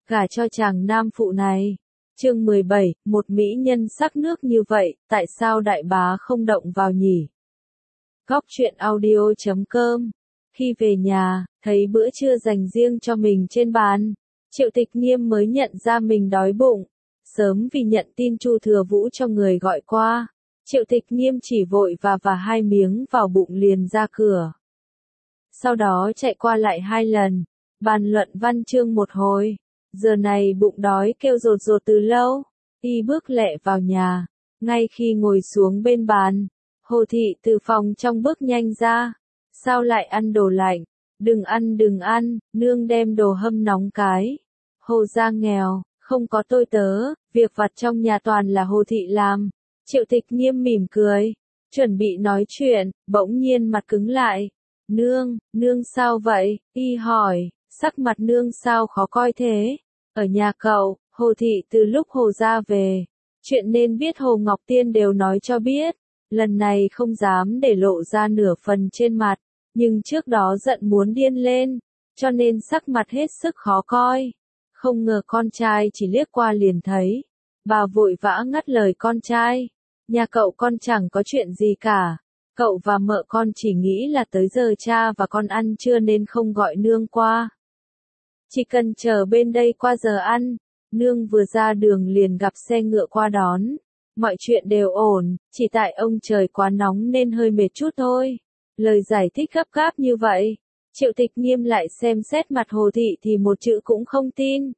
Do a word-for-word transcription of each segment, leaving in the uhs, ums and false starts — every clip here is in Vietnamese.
gả cho chàng nam phụ này. Chương mười bảy, một mỹ nhân sắc nước như vậy, tại sao đại bá không động vào nhỉ? Góc truyện audio chấm com. Khi về nhà, thấy bữa trưa dành riêng cho mình trên bàn, Triệu Tịch Nghiêm mới nhận ra mình đói bụng. Sớm vì nhận tin Chu Thừa Vũ cho người gọi qua, Triệu Tịch Nghiêm chỉ vội và và hai miếng vào bụng liền ra cửa. Sau đó chạy qua lại hai lần, bàn luận văn chương một hồi. Giờ này bụng đói kêu rột rột từ lâu, y bước lẹ vào nhà. Ngay khi ngồi xuống bên bàn, Hồ Thị từ phòng trong bước nhanh ra. Sao lại ăn đồ lạnh? Đừng ăn đừng ăn, nương đem đồ hâm nóng cái. Hồ gia nghèo, không có tôi tớ, việc vặt trong nhà toàn là Hồ Thị làm. Triệu Tịch Nghiêm mỉm cười, chuẩn bị nói chuyện, bỗng nhiên mặt cứng lại. Nương, nương sao vậy? Y hỏi, sắc mặt nương sao khó coi thế? Ở nhà cậu, Hồ Thị từ lúc Hồ gia về, chuyện nên biết Hồ Ngọc Tiên đều nói cho biết. Lần này không dám để lộ ra nửa phần trên mặt, nhưng trước đó giận muốn điên lên, cho nên sắc mặt hết sức khó coi. Không ngờ con trai chỉ liếc qua liền thấy. Bà vội vã ngắt lời con trai. Nhà cậu con chẳng có chuyện gì cả. Cậu và mợ con chỉ nghĩ là tới giờ cha và con ăn trưa nên không gọi nương qua. Chỉ cần chờ bên đây qua giờ ăn. Nương vừa ra đường liền gặp xe ngựa qua đón. Mọi chuyện đều ổn, chỉ tại ông trời quá nóng nên hơi mệt chút thôi. Lời giải thích gấp gáp như vậy. Triệu Tịch Nghiêm lại xem xét mặt Hồ Thị thì một chữ cũng không tin.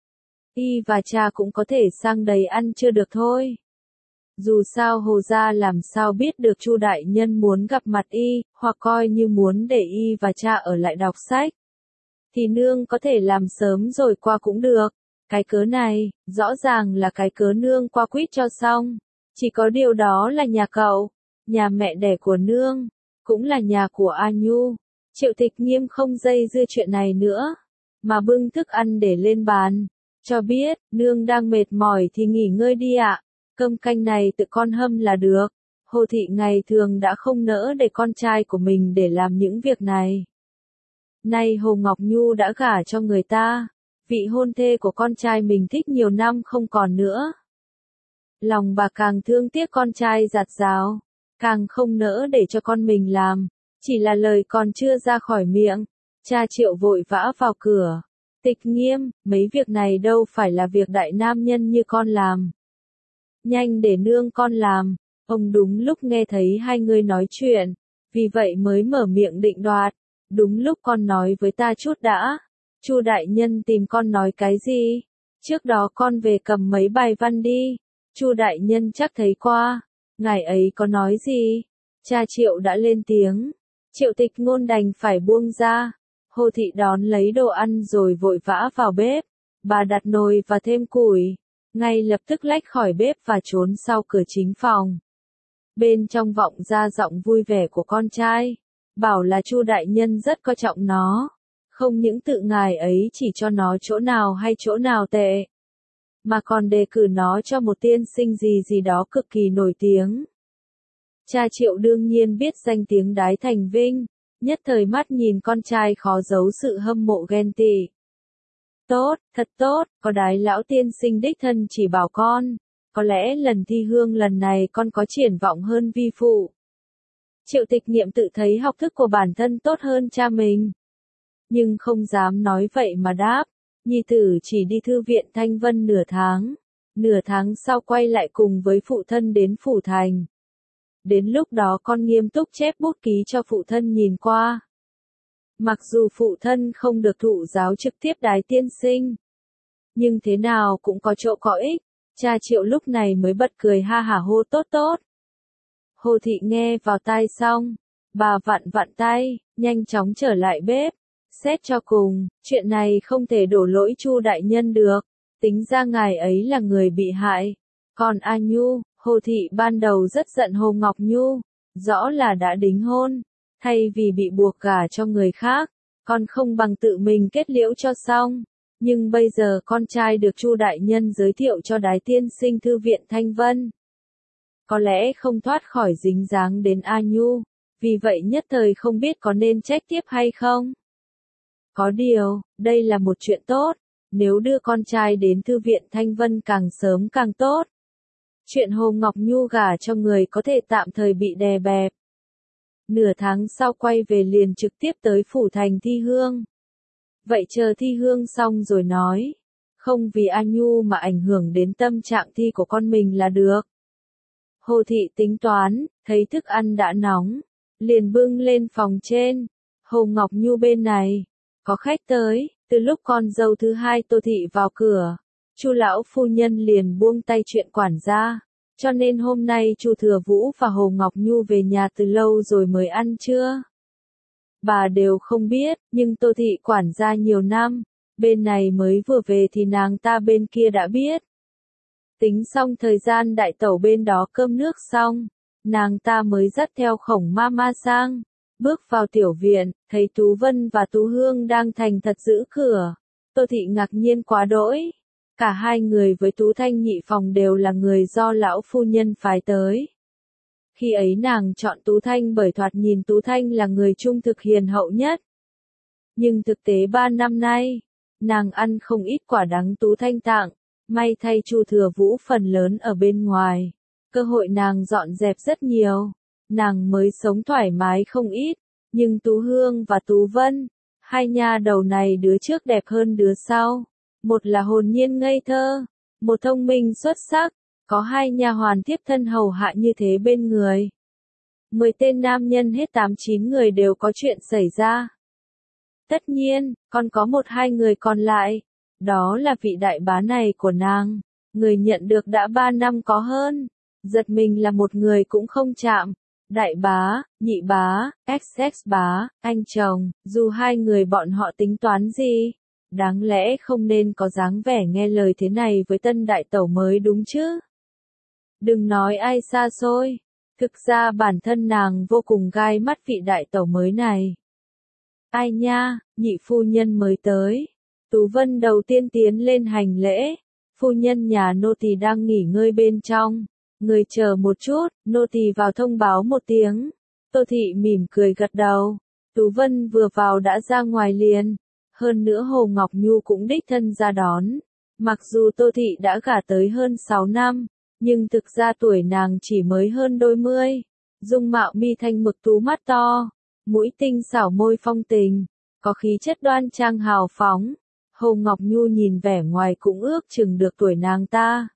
Y và cha cũng có thể sang đầy ăn chưa được thôi. Dù sao Hồ gia làm sao biết được Chu đại nhân muốn gặp mặt y, hoặc coi như muốn để y và cha ở lại đọc sách. Thì nương có thể làm sớm rồi qua cũng được. Cái cớ này, rõ ràng là cái cớ nương qua quýt cho xong. Chỉ có điều đó là nhà cậu, nhà mẹ đẻ của nương, cũng là nhà của A Nhu. Triệu Tịch Nghiêm không dây dưa chuyện này nữa, mà bưng thức ăn để lên bàn. Cho biết, nương đang mệt mỏi thì nghỉ ngơi đi ạ. Cơm canh này tự con hâm là được. Hồ Thị ngày thường đã không nỡ để con trai của mình để làm những việc này. Nay Hồ Ngọc Nhu đã gả cho người ta. Vị hôn thê của con trai mình thích nhiều năm không còn nữa. Lòng bà càng thương tiếc con trai giặt rào, càng không nỡ để cho con mình làm. Chỉ là lời còn chưa ra khỏi miệng, cha Triệu vội vã vào cửa. Tịch Nghiêm, mấy việc này đâu phải là việc đại nam nhân như con làm. Nhanh để nương con làm. Ông đúng lúc nghe thấy hai người nói chuyện, vì vậy mới mở miệng định đoạt. Đúng lúc con nói với ta chút đã. Chu đại nhân tìm con nói cái gì? Trước đó con về cầm mấy bài văn đi. Chu đại nhân chắc thấy qua. Ngài ấy có nói gì? Cha Triệu đã lên tiếng. Triệu Tịch Ngôn đành phải buông ra. Hồ Thị đón lấy đồ ăn rồi vội vã vào bếp. Bà đặt nồi và thêm củi. Ngay lập tức lách khỏi bếp và trốn sau cửa chính phòng. Bên trong vọng ra giọng vui vẻ của con trai. Bảo là Chu đại nhân rất coi trọng nó. Không những tự ngài ấy chỉ cho nó chỗ nào hay chỗ nào tệ, mà còn đề cử nó cho một tiên sinh gì gì đó cực kỳ nổi tiếng. Cha Triệu đương nhiên biết danh tiếng Đái Thành Vinh, nhất thời mắt nhìn con trai khó giấu sự hâm mộ ghen tị. Tốt, thật tốt, có Đái lão tiên sinh đích thân chỉ bảo con, có lẽ lần thi hương lần này con có triển vọng hơn vi phụ. Triệu Tịch Niệm tự thấy học thức của bản thân tốt hơn cha mình, nhưng không dám nói vậy mà đáp. Nhi tử chỉ đi thư viện Thanh Vân nửa tháng, nửa tháng sau quay lại cùng với phụ thân đến phủ thành. Đến lúc đó con nghiêm túc chép bút ký cho phụ thân nhìn qua. Mặc dù phụ thân không được thụ giáo trực tiếp Đái tiên sinh, nhưng thế nào cũng có chỗ có ích. Cha Triệu lúc này mới bật cười ha hả hô tốt tốt. Hồ Thị nghe vào tai xong, bà vặn vặn tay, nhanh chóng trở lại bếp. Xét cho cùng, chuyện này không thể đổ lỗi Chu đại nhân được. Tính ra ngài ấy là người bị hại. Còn A Nhu, Hồ Thị ban đầu rất giận Hồ Ngọc Nhu, rõ là đã đính hôn, thay vì bị buộc gả cho người khác, còn không bằng tự mình kết liễu cho xong. Nhưng bây giờ con trai được Chu đại nhân giới thiệu cho Đái tiên sinh thư viện Thanh Vân, có lẽ không thoát khỏi dính dáng đến A Nhu, vì vậy nhất thời không biết có nên trách tiếp hay không. Có điều, đây là một chuyện tốt, nếu đưa con trai đến thư viện Thanh Vân càng sớm càng tốt. Chuyện Hồ Ngọc Nhu gả cho người có thể tạm thời bị đè bẹp. Nửa tháng sau quay về liền trực tiếp tới phủ thành thi hương. Vậy chờ thi hương xong rồi nói. Không vì A Nhu mà ảnh hưởng đến tâm trạng thi của con mình là được. Hồ thị tính toán, thấy thức ăn đã nóng, liền bưng lên phòng trên. Hồ Ngọc Nhu bên này, có khách tới, từ lúc con dâu thứ hai Tô thị vào cửa, Chu lão phu nhân liền buông tay chuyện quản gia, cho nên hôm nay Chu Thừa Vũ và Hồ Ngọc Nhu về nhà từ lâu rồi mới ăn trưa. Bà đều không biết, nhưng Tô thị quản gia nhiều năm, bên này mới vừa về thì nàng ta bên kia đã biết. Tính xong thời gian đại tẩu bên đó cơm nước xong, nàng ta mới dắt theo Khổng Mama sang, bước vào tiểu viện, thấy Tú Vân và Tú Hương đang thành thật giữ cửa. Tô thị ngạc nhiên quá đỗi. Cả hai người với Tú Thanh nhị phòng đều là người do lão phu nhân phái tới. Khi ấy nàng chọn Tú Thanh bởi thoạt nhìn Tú Thanh là người trung thực hiền hậu nhất. Nhưng thực tế ba năm nay, nàng ăn không ít quả đắng Tú Thanh tặng, may thay Chu Thừa Vũ phần lớn ở bên ngoài. Cơ hội nàng dọn dẹp rất nhiều, nàng mới sống thoải mái không ít, nhưng Tú Hương và Tú Vân, hai nha đầu này đứa trước đẹp hơn đứa sau. Một là hồn nhiên ngây thơ, một thông minh xuất sắc, có hai nha hoàn tiếp thân hầu hạ như thế bên người. Mười tên nam nhân hết tám chín người đều có chuyện xảy ra. Tất nhiên, còn có một hai người còn lại, đó là vị đại bá này của nàng, người nhận được đã ba năm có hơn, giật mình là một người cũng không chạm. Đại bá, nhị bá, ích ích bá, anh chồng, dù hai người bọn họ tính toán gì, đáng lẽ không nên có dáng vẻ nghe lời thế này với tân đại tẩu mới đúng chứ. Đừng nói ai xa xôi, thực ra bản thân nàng vô cùng gai mắt vị đại tẩu mới này. Ai nha, nhị phu nhân mới tới. Tú Vân đầu tiên tiến lên hành lễ, phu nhân nhà nô tỳ đang nghỉ ngơi bên trong. Người chờ một chút, nô tỳ vào thông báo một tiếng. Tô thị mỉm cười gật đầu. Tú Vân vừa vào đã ra ngoài liền. Hơn nữa Hồ Ngọc Nhu cũng đích thân ra đón. Mặc dù Tô thị đã gả tới hơn sáu năm, nhưng thực ra tuổi nàng chỉ mới hơn đôi mươi. Dung mạo mi thanh mực tú mắt to, mũi tinh xảo môi phong tình, có khí chất đoan trang hào phóng. Hồ Ngọc Nhu nhìn vẻ ngoài cũng ước chừng được tuổi nàng ta.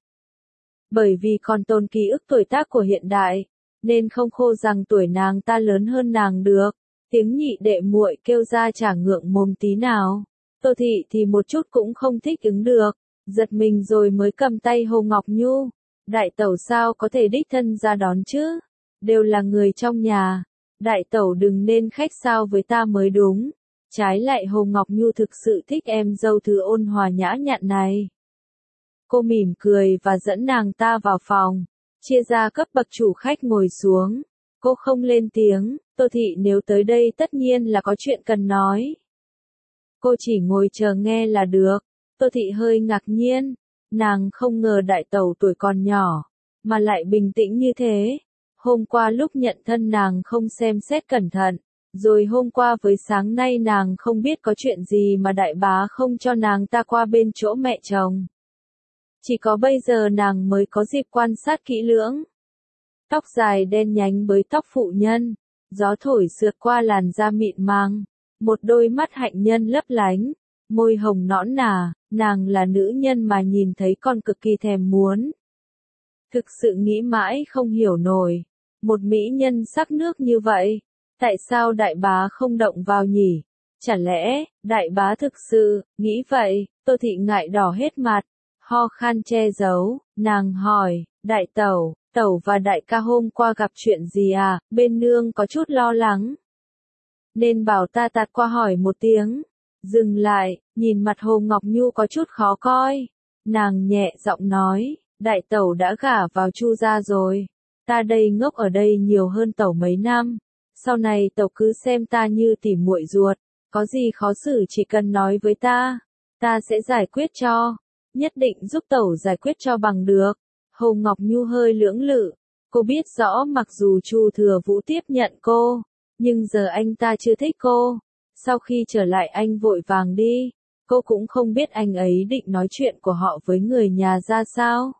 Bởi vì còn tồn ký ức tuổi tác của hiện đại, nên không khô rằng tuổi nàng ta lớn hơn nàng được. Tiếng nhị đệ muội kêu ra chả ngượng mồm tí nào. Tô thị thì một chút cũng không thích ứng được, giật mình rồi mới cầm tay Hồ Ngọc Nhu. Đại tẩu sao có thể đích thân ra đón chứ? Đều là người trong nhà. Đại tẩu đừng nên khách sáo với ta mới đúng. Trái lại Hồ Ngọc Nhu thực sự thích em dâu thứ ôn hòa nhã nhặn này. Cô mỉm cười và dẫn nàng ta vào phòng, chia ra cấp bậc chủ khách ngồi xuống. Cô không lên tiếng, Tô thị nếu tới đây tất nhiên là có chuyện cần nói. Cô chỉ ngồi chờ nghe là được. Tô thị hơi ngạc nhiên, nàng không ngờ đại tẩu tuổi còn nhỏ, mà lại bình tĩnh như thế. Hôm qua lúc nhận thân nàng không xem xét cẩn thận, rồi hôm qua với sáng nay nàng không biết có chuyện gì mà đại bá không cho nàng ta qua bên chỗ mẹ chồng. Chỉ có bây giờ nàng mới có dịp quan sát kỹ lưỡng. Tóc dài đen nhánh với tóc phụ nhân, gió thổi sượt qua làn da mịn màng, một đôi mắt hạnh nhân lấp lánh, môi hồng nõn nà, nàng là nữ nhân mà nhìn thấy còn cực kỳ thèm muốn. Thực sự nghĩ mãi không hiểu nổi, một mỹ nhân sắc nước như vậy, tại sao đại bá không động vào nhỉ? Chả lẽ, đại bá thực sự, nghĩ vậy, Tô thị ngại đỏ hết mặt, ho khan che giấu, nàng hỏi, đại tẩu, tẩu và đại ca hôm qua gặp chuyện gì à, bên nương có chút lo lắng. Nên bảo ta tạt qua hỏi một tiếng. Dừng lại, nhìn mặt Hồ Ngọc Nhu có chút khó coi. Nàng nhẹ giọng nói, đại tẩu đã gả vào Chu gia rồi. Ta đây ngốc ở đây nhiều hơn tẩu mấy năm. Sau này tẩu cứ xem ta như tỉ muội ruột. Có gì khó xử chỉ cần nói với ta. Ta sẽ giải quyết cho. Nhất định giúp tẩu giải quyết cho bằng được. Hồ Ngọc Nhu hơi lưỡng lự. Cô biết rõ mặc dù Chu Thừa Vũ tiếp nhận cô, nhưng giờ anh ta chưa thích cô. Sau khi trở lại anh vội vàng đi. Cô cũng không biết anh ấy định nói chuyện của họ với người nhà ra sao.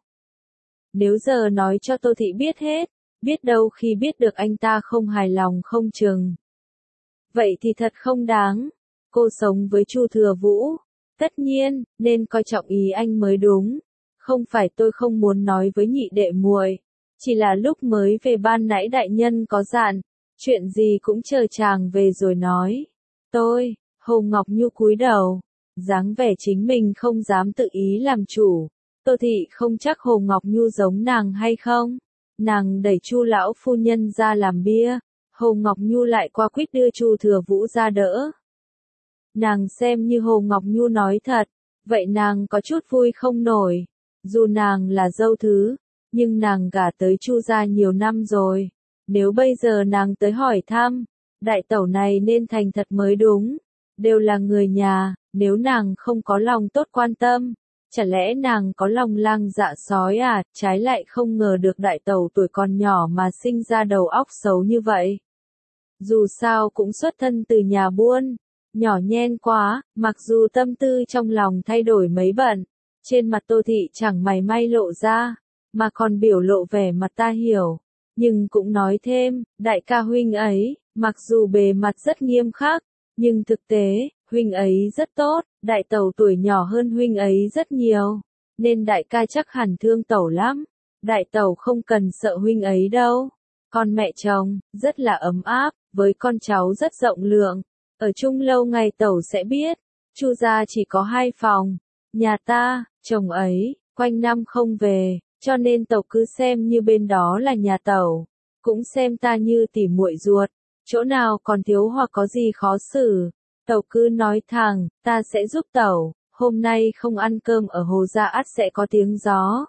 Nếu giờ nói cho Tô Thị biết hết, biết đâu khi biết được anh ta không hài lòng không chừng. Vậy thì thật không đáng. Cô sống với Chu Thừa Vũ, tất nhiên, nên coi trọng ý anh mới đúng. Không phải tôi không muốn nói với nhị đệ muội, chỉ là lúc mới về ban nãy đại nhân có dặn, chuyện gì cũng chờ chàng về rồi nói. Tôi, Hồ Ngọc Nhu cúi đầu, dáng vẻ chính mình không dám tự ý làm chủ. Tô Thị không chắc Hồ Ngọc Nhu giống nàng hay không. Nàng đẩy Chu lão phu nhân ra làm bia, Hồ Ngọc Nhu lại qua quýt đưa Chu Thừa Vũ ra đỡ. Nàng xem như Hồ Ngọc Nhu nói thật, vậy nàng có chút vui không nổi. Dù nàng là dâu thứ, nhưng nàng gả tới Chu gia nhiều năm rồi. Nếu bây giờ nàng tới hỏi thăm, đại tẩu này nên thành thật mới đúng. Đều là người nhà, nếu nàng không có lòng tốt quan tâm, chả lẽ nàng có lòng lang dạ sói à, trái lại không ngờ được đại tẩu tuổi còn nhỏ mà sinh ra đầu óc xấu như vậy. Dù sao cũng xuất thân từ nhà buôn, nhỏ nhen quá, mặc dù tâm tư trong lòng thay đổi mấy bận, trên mặt Tô Thị chẳng mày may lộ ra, mà còn biểu lộ vẻ mặt ta hiểu, nhưng cũng nói thêm, đại ca huynh ấy, mặc dù bề mặt rất nghiêm khắc, nhưng thực tế, huynh ấy rất tốt, đại tẩu tuổi nhỏ hơn huynh ấy rất nhiều, nên đại ca chắc hẳn thương tẩu lắm, đại tẩu không cần sợ huynh ấy đâu. Con mẹ chồng, rất là ấm áp, với con cháu rất rộng lượng, ở chung lâu ngày tẩu sẽ biết, Chu gia chỉ có hai phòng, nhà ta, chồng ấy, quanh năm không về, cho nên tẩu cứ xem như bên đó là nhà tẩu, cũng xem ta như tỉ muội ruột, chỗ nào còn thiếu hoặc có gì khó xử, tẩu cứ nói thẳng, ta sẽ giúp tẩu, hôm nay không ăn cơm ở Hồ gia ắt sẽ có tiếng gió.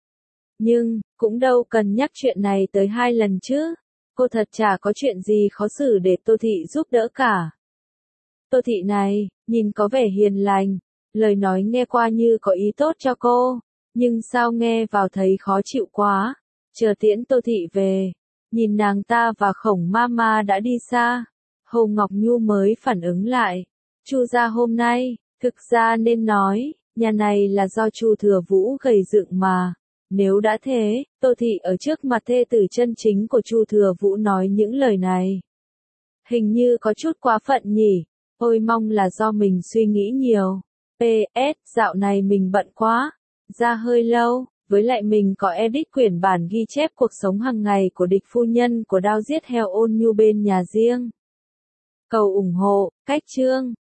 Nhưng, cũng đâu cần nhắc chuyện này tới hai lần chứ, cô thật chả có chuyện gì khó xử để Tô Thị giúp đỡ cả. Tô Thị này, nhìn có vẻ hiền lành, lời nói nghe qua như có ý tốt cho cô, nhưng sao nghe vào thấy khó chịu quá. Chờ tiễn Tô Thị về, nhìn nàng ta và Khổng Mama đã đi xa, Hồ Ngọc Nhu mới phản ứng lại. Chu gia hôm nay, thực ra nên nói, nhà này là do Chu Thừa Vũ gầy dựng mà. Nếu đã thế, Tô Thị ở trước mặt thê tử chân chính của Chu Thừa Vũ nói những lời này. Hình như có chút quá phận nhỉ, ôi mong là do mình suy nghĩ nhiều. pê ét, dạo này mình bận quá, ra hơi lâu, với lại mình có edit quyển bản ghi chép cuộc sống hàng ngày của địch phu nhân của Đao Giết Heo Ôn Nhu bên nhà riêng. Cầu ủng hộ, cách chương.